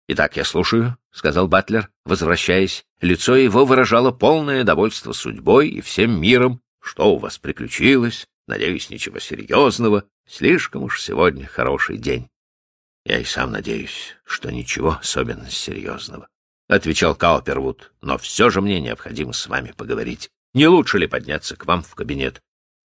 «Итак, я слушаю», — сказал батлер, возвращаясь. Лицо его выражало полное довольство судьбой и всем миром. «Что у вас приключилось? Надеюсь, ничего серьезного. Слишком уж сегодня хороший день». «Я и сам надеюсь, что ничего особенно серьезного», — отвечал Каупервуд. «Но все же мне необходимо с вами поговорить. Не лучше ли подняться к вам в кабинет?»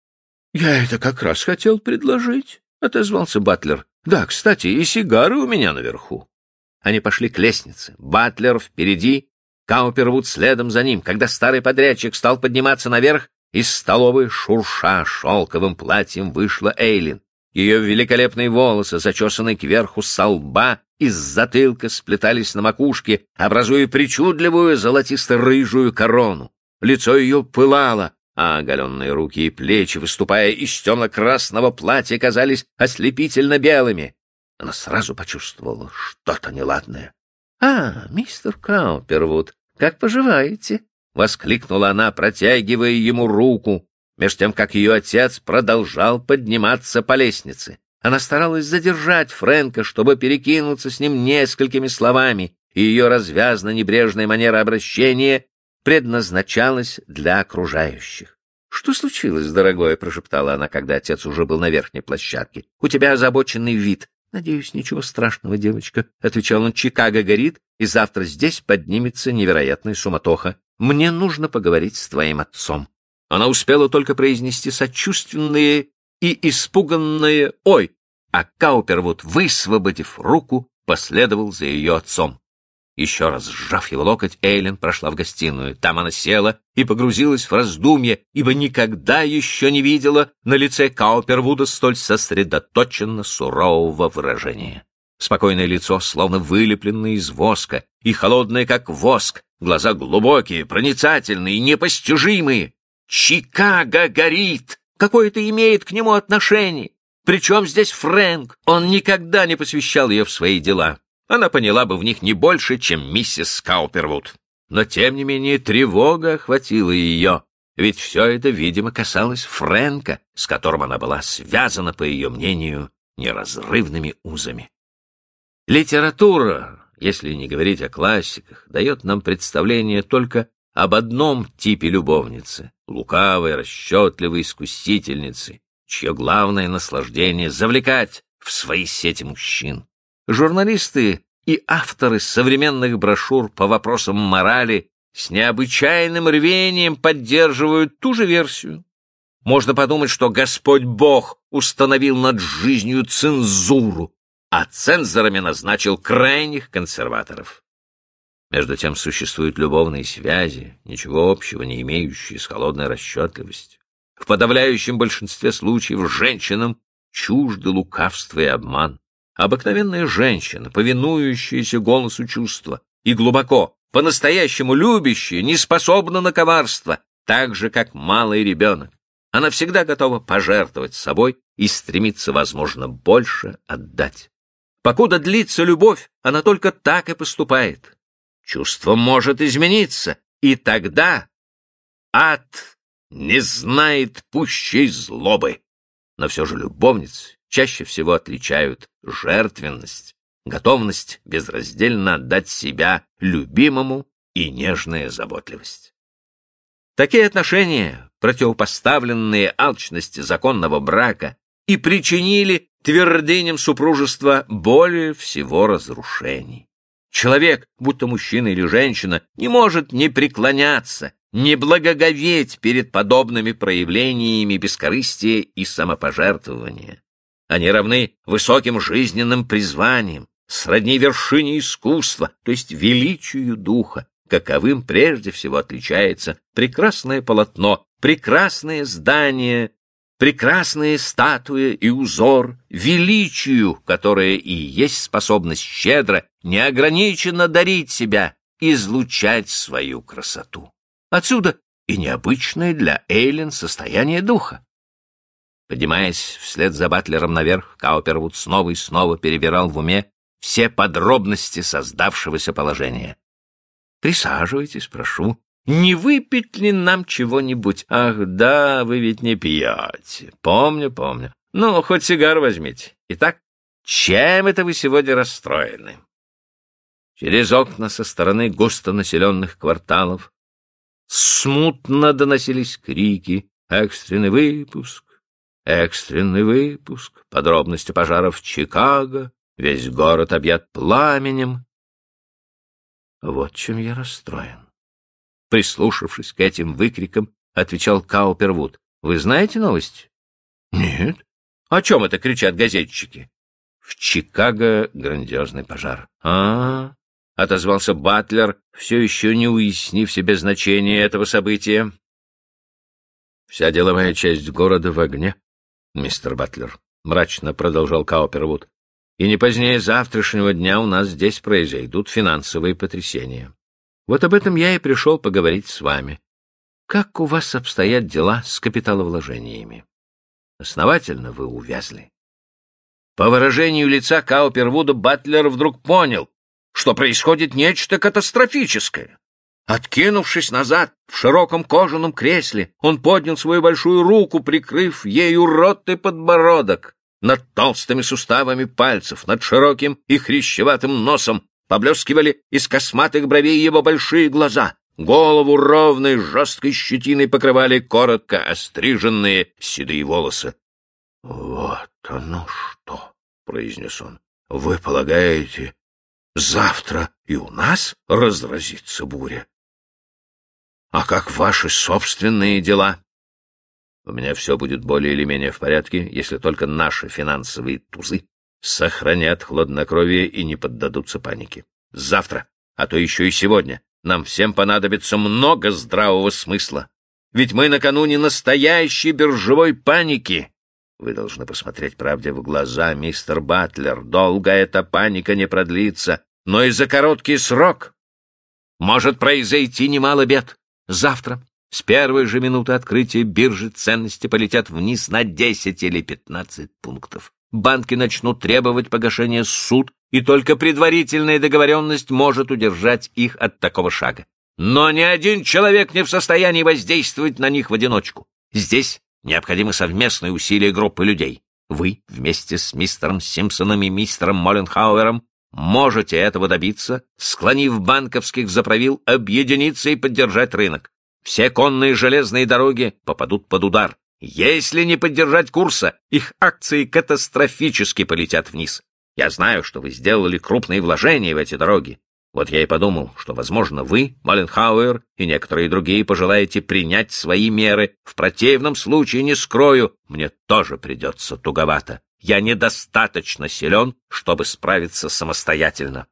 «Я это как раз хотел предложить», — отозвался батлер. «Да, кстати, и сигары у меня наверху». Они пошли к лестнице. Батлер впереди, Каупервуд следом за ним. Когда старый подрядчик стал подниматься наверх, из столовой, шурша шелковым платьем, вышла Эйлин. Ее великолепные волосы, зачесанные кверху со лба, из затылка сплетались на макушке, образуя причудливую золотисто-рыжую корону. Лицо ее пылало, а оголенные руки и плечи, выступая из темно-красного платья, казались ослепительно белыми. Она сразу почувствовала что-то неладное. Мистер Каупервуд, как поживаете?» — воскликнула она, протягивая ему руку, меж тем, как ее отец продолжал подниматься по лестнице. Она старалась задержать Фрэнка, чтобы перекинуться с ним несколькими словами, и ее развязно-небрежная манера обращения предназначалась для окружающих. «Что случилось, дорогое?» — прошептала она, когда отец уже был на верхней площадке. «У тебя озабоченный вид». «Надеюсь, ничего страшного, девочка», — отвечал он. «Чикаго горит, и завтра здесь поднимется невероятная суматоха. Мне нужно поговорить с твоим отцом». Она успела только произнести сочувственные и испуганные «Ой!», а Каупервуд, высвободив руку, последовал за ее отцом. Еще раз сжав его локоть, Эйлин прошла в гостиную. Там она села и погрузилась в раздумье, ибо никогда еще не видела на лице Каупервуда столь сосредоточенно сурового выражения. Спокойное лицо, словно вылепленное из воска, и холодное, как воск, глаза глубокие, проницательные, непостижимые. «Чикаго горит! Какое это имеет к нему отношение? Причем здесь Фрэнк? Он никогда не посвящал ее в свои дела. Она поняла бы в них не больше, чем миссис Каупервуд. Но, тем не менее, тревога охватила ее, ведь все это, видимо, касалось Фрэнка, с которым она была связана, по ее мнению, неразрывными узами. Литература, если не говорить о классиках, дает нам представление только об одном типе любовницы — лукавой, расчетливой искусительницы, чье главное наслаждение — завлекать в свои сети мужчин. Журналисты и авторы современных брошюр по вопросам морали с необычайным рвением поддерживают ту же версию. Можно подумать, что Господь Бог установил над жизнью цензуру, а цензорами назначил крайних консерваторов. Между тем существуют любовные связи, ничего общего не имеющие с холодной расчетливостью. В подавляющем большинстве случаев женщинам чужды лукавство и обман. Обыкновенная женщина, повинующаяся голосу чувства и глубоко, по-настоящему любящая, не способна на коварство, так же, как малый ребенок. Она всегда готова пожертвовать собой и стремится, возможно, больше отдать. Покуда длится любовь, она только так и поступает. Чувство может измениться, и тогда ад не знает пущей злобы. Но все же любовницы чаще всего отличают жертвенность, готовность безраздельно отдать себя любимому и нежная заботливость. Такие отношения, противопоставленные алчности законного брака, и причинили твердыням супружества более всего разрушений. Человек, будто мужчина или женщина, не может не преклоняться, не благоговеть перед подобными проявлениями бескорыстия и самопожертвования. Они равны высоким жизненным призваниям, сродни вершине искусства, то есть величию духа, каковым прежде всего отличается прекрасное полотно, прекрасное здание, прекрасные статуи и узор, величию, которое и есть способность щедро, неограниченно дарить себя, излучать свою красоту. Отсюда и необычное для Эйлин состояние духа. Поднимаясь вслед за батлером наверх, Каупервуд снова и снова перебирал в уме все подробности создавшегося положения. «Присаживайтесь, прошу. Не выпить ли нам чего-нибудь? Ах, да, вы ведь не пьете. Помню. Ну, хоть сигару возьмите. Итак, чем это вы сегодня расстроены?» Через окна со стороны густонаселенных кварталов смутно доносились крики: «Экстренный выпуск! Экстренный выпуск! Подробности пожаров в Чикаго! Весь город объят пламенем!» Вот чем я расстроен. Прислушавшись к этим выкрикам, отвечал Каупервуд. «Вы знаете новость?» «Нет». «О чем это кричат газетчики?» «В Чикаго грандиозный пожар». Отозвался Батлер, все еще не уяснив себе значение этого события. «Вся деловая часть города в огне, мистер Батлер», — мрачно продолжал Каупервуд. «И не позднее завтрашнего дня у нас здесь произойдут финансовые потрясения. Вот об этом я и пришел поговорить с вами. Как у вас обстоят дела с капиталовложениями? Основательно вы увязли». По выражению лица Каупервуда Батлер вдруг понял, что происходит нечто катастрофическое. Откинувшись назад в широком кожаном кресле, он поднял свою большую руку, прикрыв ею рот и подбородок. Над толстыми суставами пальцев, над широким и хрящеватым носом поблескивали из косматых бровей его большие глаза. Голову ровной жесткой щетиной покрывали коротко остриженные седые волосы. — Вот оно что! — произнес он. — Вы полагаете, завтра и у нас разразится буря? А как ваши собственные дела? У меня все будет более или менее в порядке, если только наши финансовые тузы сохранят хладнокровие и не поддадутся панике. Завтра, а то еще и сегодня, нам всем понадобится много здравого смысла. Ведь мы накануне настоящей биржевой паники. Вы должны посмотреть правде в глаза, мистер Батлер. Долго эта паника не продлится, но и за короткий срок может произойти немало бед. Завтра, с первой же минуты открытия биржи, ценности полетят вниз на 10 или 15 пунктов. Банки начнут требовать погашения суд, и только предварительная договоренность может удержать их от такого шага. Но ни один человек не в состоянии воздействовать на них в одиночку. Здесь необходимы совместные усилия группы людей. Вы вместе с мистером Симпсоном и мистером Молленхауэром можете этого добиться, склонив банковских заправил объединиться и поддержать рынок. Все конные железные дороги попадут под удар. Если не поддержать курса, их акции катастрофически полетят вниз. Я знаю, что вы сделали крупные вложения в эти дороги. Вот я и подумал, что, возможно, вы, Молленхауэр и некоторые другие пожелаете принять свои меры. В противном случае, не скрою, мне тоже придется туговато. Я недостаточно силен, чтобы справиться самостоятельно.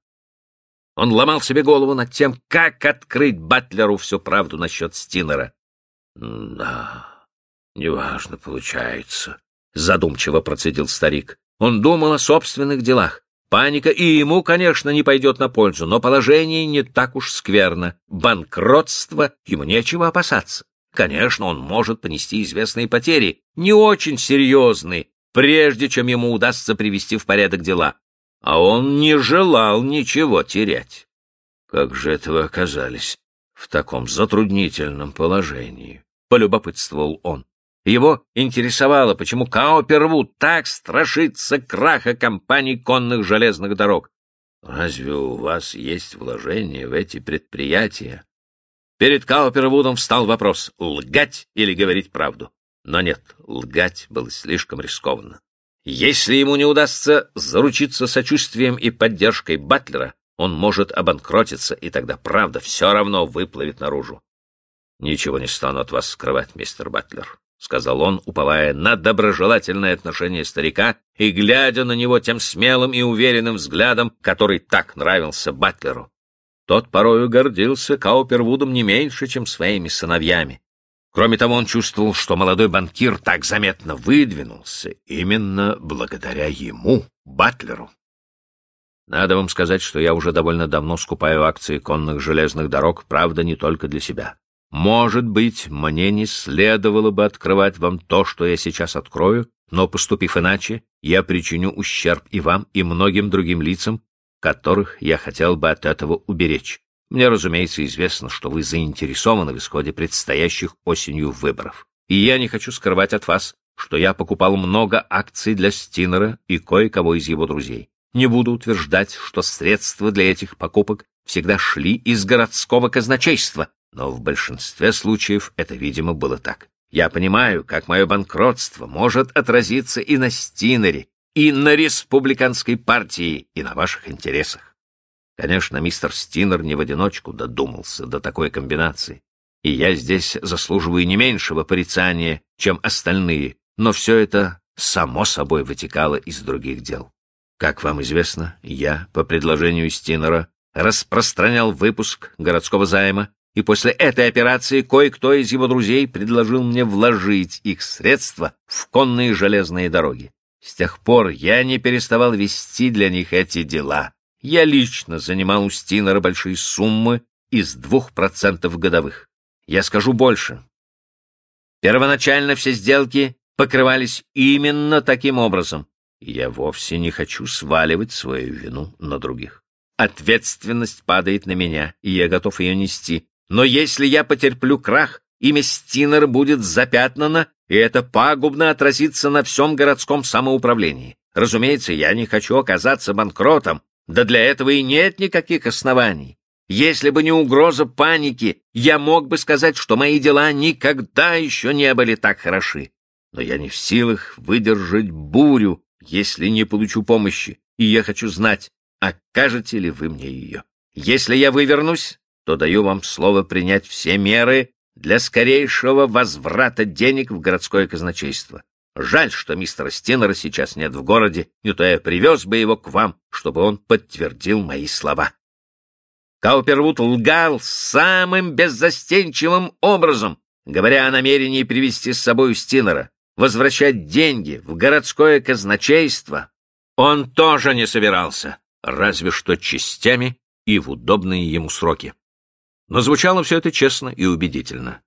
Он ломал себе голову над тем, как открыть Батлеру всю правду насчет Стинера. — Да, неважно получается, — задумчиво процедил старик. Он думал о собственных делах. Паника и ему, конечно, не пойдет на пользу, но положение не так уж скверно. Банкротство, ему нечего опасаться. Конечно, он может понести известные потери, не очень серьезные, прежде чем ему удастся привести в порядок дела. А он не желал ничего терять. Как же это вы оказались в таком затруднительном положении? Полюбопытствовал он. Его интересовало, почему Каупервуд так страшится краха компаний конных железных дорог. Разве у вас есть вложения в эти предприятия? Перед Каупервудом встал вопрос, лгать или говорить правду. Но нет, лгать было слишком рискованно. Если ему не удастся заручиться сочувствием и поддержкой Батлера, он может обанкротиться, и тогда правда все равно выплывет наружу. «Ничего не стану от вас скрывать, мистер Батлер», — сказал он, уповая на доброжелательное отношение старика и глядя на него тем смелым и уверенным взглядом, который так нравился Батлеру. Тот порою гордился Каупервудом не меньше, чем своими сыновьями. Кроме того, он чувствовал, что молодой банкир так заметно выдвинулся именно благодаря ему, Батлеру. Надо вам сказать, что я уже довольно давно скупаю акции конных железных дорог, правда, не только для себя. Может быть, мне не следовало бы открывать вам то, что я сейчас открою, но, поступив иначе, я причиню ущерб и вам, и многим другим лицам, которых я хотел бы от этого уберечь. Мне, разумеется, известно, что вы заинтересованы в исходе предстоящих осенью выборов. И я не хочу скрывать от вас, что я покупал много акций для Стинера и кое-кого из его друзей. Не буду утверждать, что средства для этих покупок всегда шли из городского казначейства, но в большинстве случаев это, видимо, было так. Я понимаю, как мое банкротство может отразиться и на Стинере, и на республиканской партии, и на ваших интересах. Конечно, мистер Стинер не в одиночку додумался до такой комбинации, и я здесь заслуживаю не меньшего порицания, чем остальные, но все это само собой вытекало из других дел. Как вам известно, я, по предложению Стинера, распространял выпуск городского займа, и после этой операции кое-кто из его друзей предложил мне вложить их средства в конные железные дороги. С тех пор я не переставал вести для них эти дела. Я лично занимал у Стинера большие суммы из 2% годовых. Я скажу больше. Первоначально все сделки покрывались именно таким образом, и я вовсе не хочу сваливать свою вину на других. Ответственность падает на меня, и я готов ее нести. Но если я потерплю крах, имя Стинера будет запятнано, и это пагубно отразится на всем городском самоуправлении. Разумеется, я не хочу оказаться банкротом, да для этого и нет никаких оснований. Если бы не угроза паники, я мог бы сказать, что мои дела никогда еще не были так хороши. Но я не в силах выдержать бурю, если не получу помощи, и я хочу знать, окажете ли вы мне ее. Если я вывернусь, то даю вам слово принять все меры для скорейшего возврата денег в городское казначейство. Жаль, что мистера Стинера сейчас нет в городе, не то я привез бы его к вам, чтобы он подтвердил мои слова. Каупервуд лгал самым беззастенчивым образом, говоря о намерении привести с собой Стинера. Возвращать деньги в городское казначейство он тоже не собирался, разве что частями и в удобные ему сроки. Но звучало все это честно и убедительно.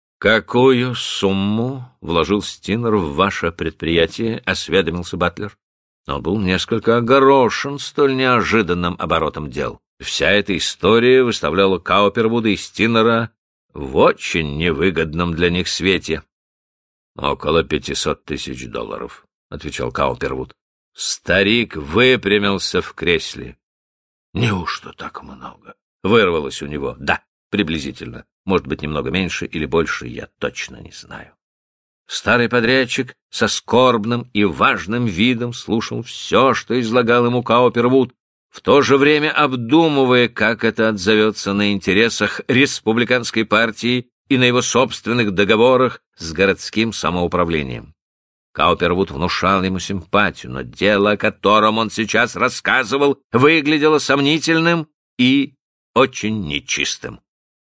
«Какую сумму вложил Стинер в ваше предприятие?» — осведомился Батлер. Он был несколько огорошен столь неожиданным оборотом дел. Вся эта история выставляла Каупервуда и Стинера в очень невыгодном для них свете. «Около $500,000, — отвечал Каупервуд. Старик выпрямился в кресле. «Неужто так много?» — вырвалось у него. «Да, приблизительно. Может быть, немного меньше или больше, я точно не знаю». Старый подрядчик со скорбным и важным видом слушал все, что излагал ему Каупервуд, в то же время обдумывая, как это отзовется на интересах республиканской партии и на его собственных договорах с городским самоуправлением. Каупервуд внушал ему симпатию, но дело, о котором он сейчас рассказывал, выглядело сомнительным и очень нечистым.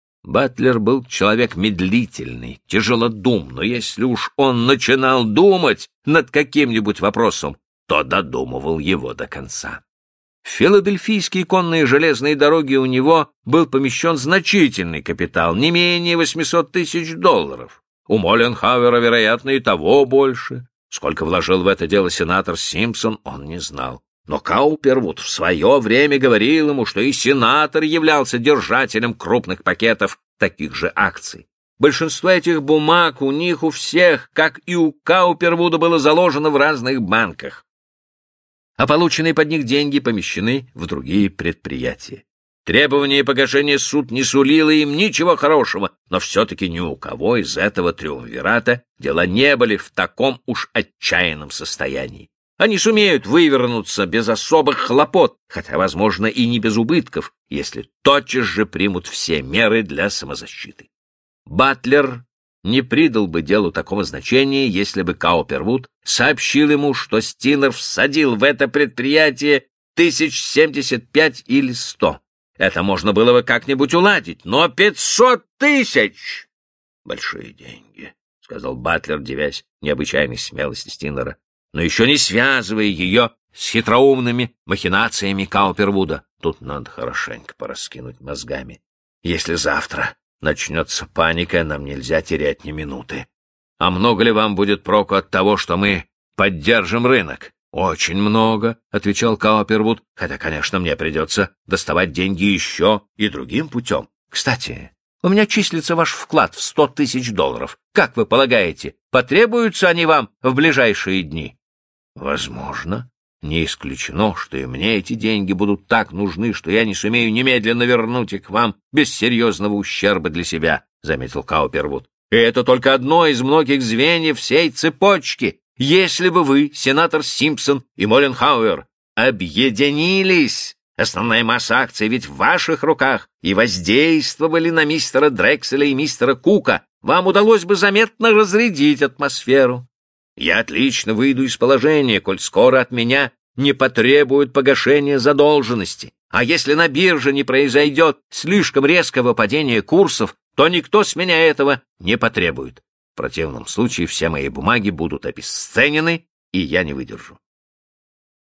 Батлер был человек медлительный, тяжелодум, но если уж он начинал думать над каким-нибудь вопросом, то додумывал его до конца. В филадельфийские конные железные дороги у него был помещен значительный капитал, не менее $800,000. У Молленхауэра, вероятно, и того больше. Сколько вложил в это дело сенатор Симпсон, он не знал. Но Каупервуд в свое время говорил ему, что и сенатор являлся держателем крупных пакетов таких же акций. Большинство этих бумаг у них у всех, как и у Каупервуда, было заложено в разных банках, а полученные под них деньги помещены в другие предприятия. Требование погашения суд не сулило им ничего хорошего, но все-таки ни у кого из этого триумвирата дела не были в таком уж отчаянном состоянии. Они сумеют вывернуться без особых хлопот, хотя, возможно, и не без убытков, если тотчас же примут все меры для самозащиты. Батлер не придал бы делу такого значения, если бы Каупервуд сообщил ему, что Стинер всадил в это предприятие 1075 или 100. Это можно было бы как-нибудь уладить, но 500 тысяч! Большие деньги, — сказал Батлер, дивясь необычайной смелости Стинера, но еще не связывая ее с хитроумными махинациями Каупервуда. Тут надо хорошенько пораскинуть мозгами. Если завтра начнется паника, нам нельзя терять ни минуты. А много ли вам будет проку от того, что мы поддержим рынок? «Очень много», — отвечал Каупервуд, «хотя, конечно, мне придется доставать деньги еще и другим путем. Кстати, у меня числится ваш вклад в $100,000. Как вы полагаете, потребуются они вам в ближайшие дни?» «Возможно. Не исключено, что и мне эти деньги будут так нужны, что я не сумею немедленно вернуть их вам без серьезного ущерба для себя, — заметил Каупервуд. И это только одно из многих звеньев всей цепочки. Если бы вы, сенатор Симпсон и Молленхауэр, объединились, основная масса акций ведь в ваших руках, и воздействовали на мистера Дрекселя и мистера Кука, вам удалось бы заметно разрядить атмосферу. Я отлично выйду из положения, коль скоро от меня не потребуют погашения задолженности. А если на бирже не произойдет слишком резкого падения курсов, то никто с меня этого не потребует. В противном случае все мои бумаги будут обесценены, и я не выдержу.